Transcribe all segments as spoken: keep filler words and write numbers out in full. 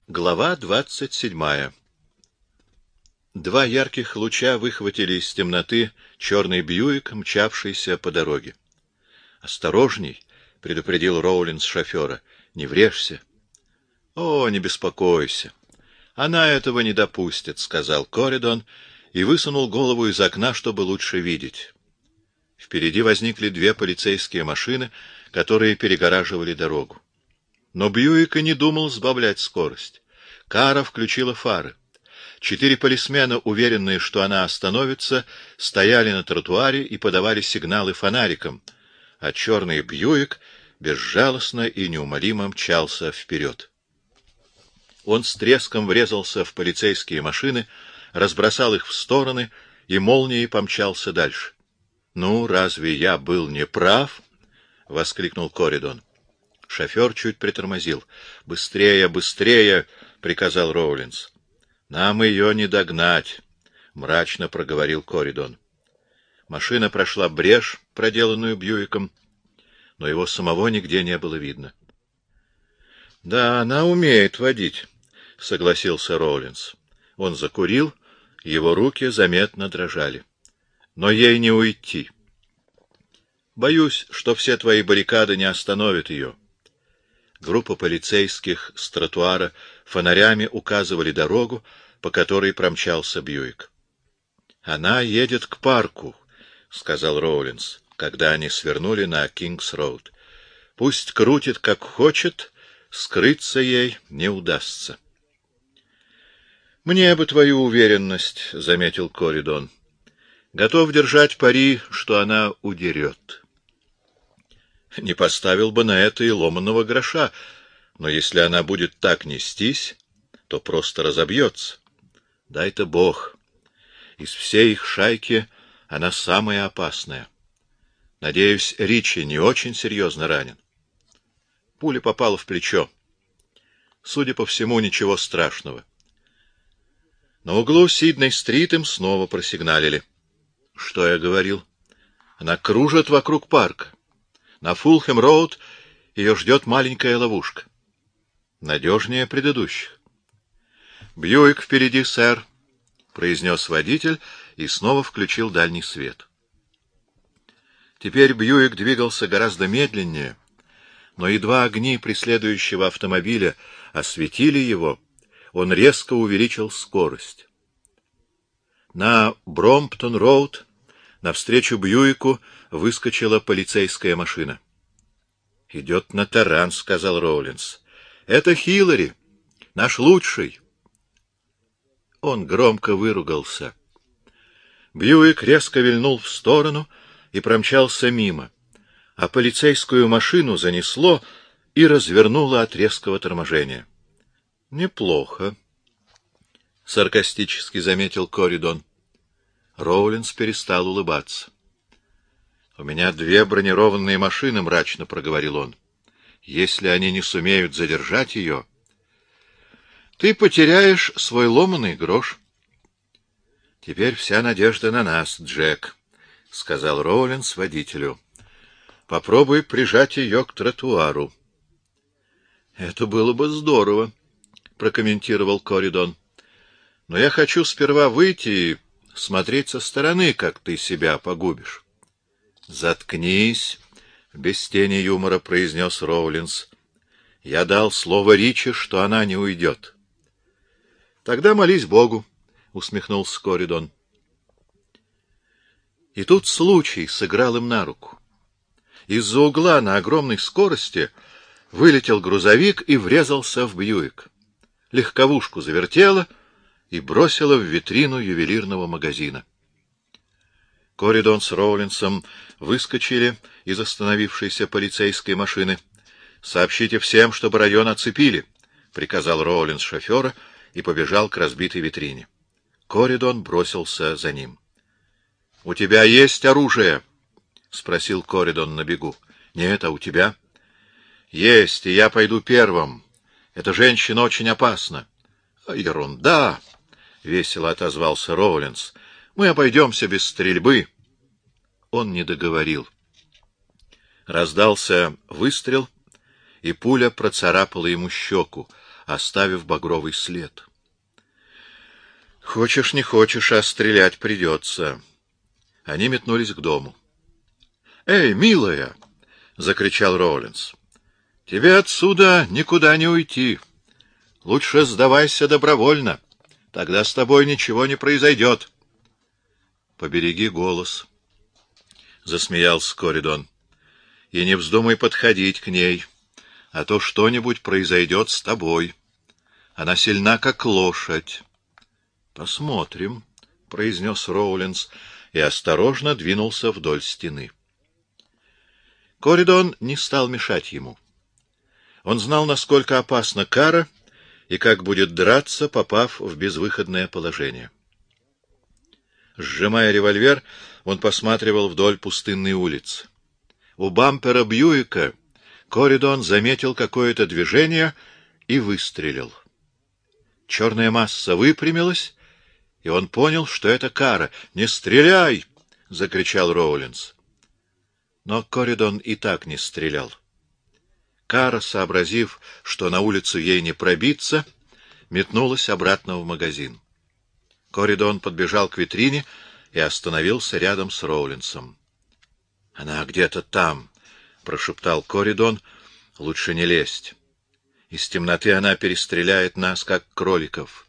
Глава двадцать седьмая. Два ярких луча выхватили из темноты черный Бьюик, мчавшийся по дороге. — Осторожней! — предупредил Роулинс шофера. — Не врежься. — О, не беспокойся. Она этого не допустит, — сказал Коридон и высунул голову из окна, чтобы лучше видеть. Впереди возникли две полицейские машины, которые перегораживали дорогу. Но Бьюик и не думал сбавлять скорость. Кара включила фары. Четыре полисмена, уверенные, что она остановится, стояли на тротуаре и подавали сигналы фонариком, а черный Бьюик безжалостно и неумолимо мчался вперед. Он с треском врезался в полицейские машины, разбросал их в стороны и молнией помчался дальше. — Ну, разве я был не прав? — воскликнул Коридон. Шофер чуть притормозил. — Быстрее, быстрее! — приказал Роулинс. — Нам ее не догнать! — мрачно проговорил Коридон. Машина прошла брешь, проделанную Бьюиком, но его самого нигде не было видно. — Да, она умеет водить, — согласился Роулинс. Он закурил, его руки заметно дрожали. — Но ей не уйти. Боюсь, что все твои баррикады не остановят ее. Группа полицейских с тротуара фонарями указывали дорогу, по которой промчался Бьюик. — Она едет к парку, — сказал Роулинс, когда они свернули на Кингс-роуд. — Пусть крутит, как хочет, скрыться ей не удастся. — Мне бы твою уверенность, — заметил Коридон. — Готов держать пари, что она удерет. Не поставил бы на это и ломаного гроша, но если она будет так нестись, то просто разобьется. Дай-то Бог. Из всей их шайки она самая опасная. Надеюсь, Ричи не очень серьезно ранен. Пуля попала в плечо. Судя по всему, ничего страшного. На углу Сидней-стрит им снова просигналили. Что я говорил? Она кружит вокруг парка. На Фулхэм-роуд ее ждет маленькая ловушка. Надежнее предыдущих. — Бьюик впереди, сэр, — произнес водитель и снова включил дальний свет. Теперь Бьюик двигался гораздо медленнее, но едва огни преследующего автомобиля осветили его, он резко увеличил скорость. На Бромптон-роуд навстречу Бьюику выскочила полицейская машина. — Идет на таран, — сказал Роулинс. — Это Хиллари, наш лучший. Он громко выругался. Бьюик резко вильнул в сторону и промчался мимо, а полицейскую машину занесло и развернуло от резкого торможения. — Неплохо, — саркастически заметил Коридон. Роулинс перестал улыбаться. — У меня две бронированные машины, — мрачно проговорил он. — Если они не сумеют задержать ее, ты потеряешь свой ломаный грош. — Теперь вся надежда на нас, Джек, — сказал Роулинс водителю. — Попробуй прижать ее к тротуару. — Это было бы здорово, — прокомментировал Коридон. — Но я хочу сперва выйти и смотреть со стороны, как ты себя погубишь. — Заткнись, — без тени юмора произнес Роулинс. — Я дал слово Ричи, что она не уйдет. — Тогда молись Богу, — усмехнулся Коридон. И тут случай сыграл им на руку. Из-за угла на огромной скорости вылетел грузовик и врезался в Бьюик. Легковушку завертело и бросило в витрину ювелирного магазина. Коридон с Роулинсом выскочили из остановившейся полицейской машины. — Сообщите всем, чтобы район оцепили, — приказал Роулинс шофера и побежал к разбитой витрине. Коридон бросился за ним. — У тебя есть оружие? — спросил Коридон на бегу. — Нет, а у тебя? — Есть, и я пойду первым. Эта женщина очень опасна. — Ерунда! — весело отозвался Роулинс. — Мы обойдемся без стрельбы. Он не договорил. Раздался выстрел, и пуля процарапала ему щеку, оставив багровый след. Хочешь, не хочешь, а стрелять придется. Они метнулись к дому. — Эй, милая! — закричал Роулинс. — Тебе отсюда никуда не уйти. Лучше сдавайся добровольно. Тогда с тобой ничего не произойдет. — Побереги голос, — засмеялся Коридон, — и не вздумай подходить к ней, а то что-нибудь произойдет с тобой. Она сильна, как лошадь. — Посмотрим, — произнес Роулинс и осторожно двинулся вдоль стены. Коридон не стал мешать ему. Он знал, насколько опасна кара и как будет драться, попав в безвыходное положение. Сжимая револьвер, он посматривал вдоль пустынной улицы. У бампера Бьюика Коридон заметил какое-то движение и выстрелил. Черная масса выпрямилась, и он понял, что это кара. «Не стреляй!» — закричал Роулинс. Но Коридон и так не стрелял. Кара, сообразив, что на улицу ей не пробиться, метнулась обратно в магазин. Коридон подбежал к витрине и остановился рядом с Роулинсом. — Она где-то там, — прошептал Коридон, — лучше не лезть. Из темноты она перестреляет нас, как кроликов.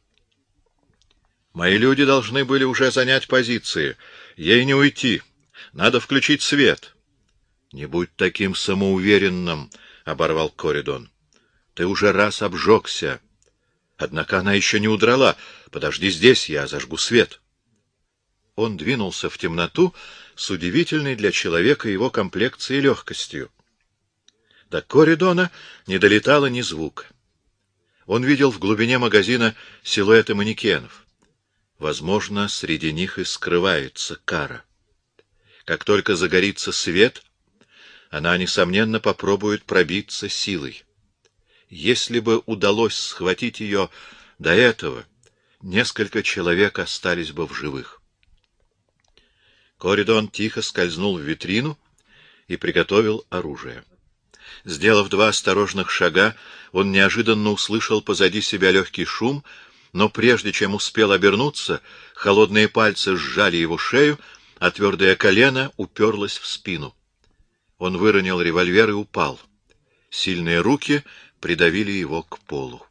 Мои люди должны были уже занять позиции. Ей не уйти. Надо включить свет. — Не будь таким самоуверенным, — оборвал Коридон. — Ты уже раз обжегся. Однако она еще не удрала. Подожди здесь, я зажгу свет. Он двинулся в темноту с удивительной для человека его комплекцией легкостью. До Коридона не долетало ни звука. Он видел в глубине магазина силуэты манекенов. Возможно, среди них и скрывается кара. Как только загорится свет, она, несомненно, попробует пробиться силой. Если бы удалось схватить ее до этого, несколько человек остались бы в живых. Коридон тихо скользнул в витрину и приготовил оружие. Сделав два осторожных шага, он неожиданно услышал позади себя легкий шум, но прежде чем успел обернуться, холодные пальцы сжали его шею, а твердое колено уперлось в спину. Он выронил револьвер и упал. Сильные руки придавили его к полу.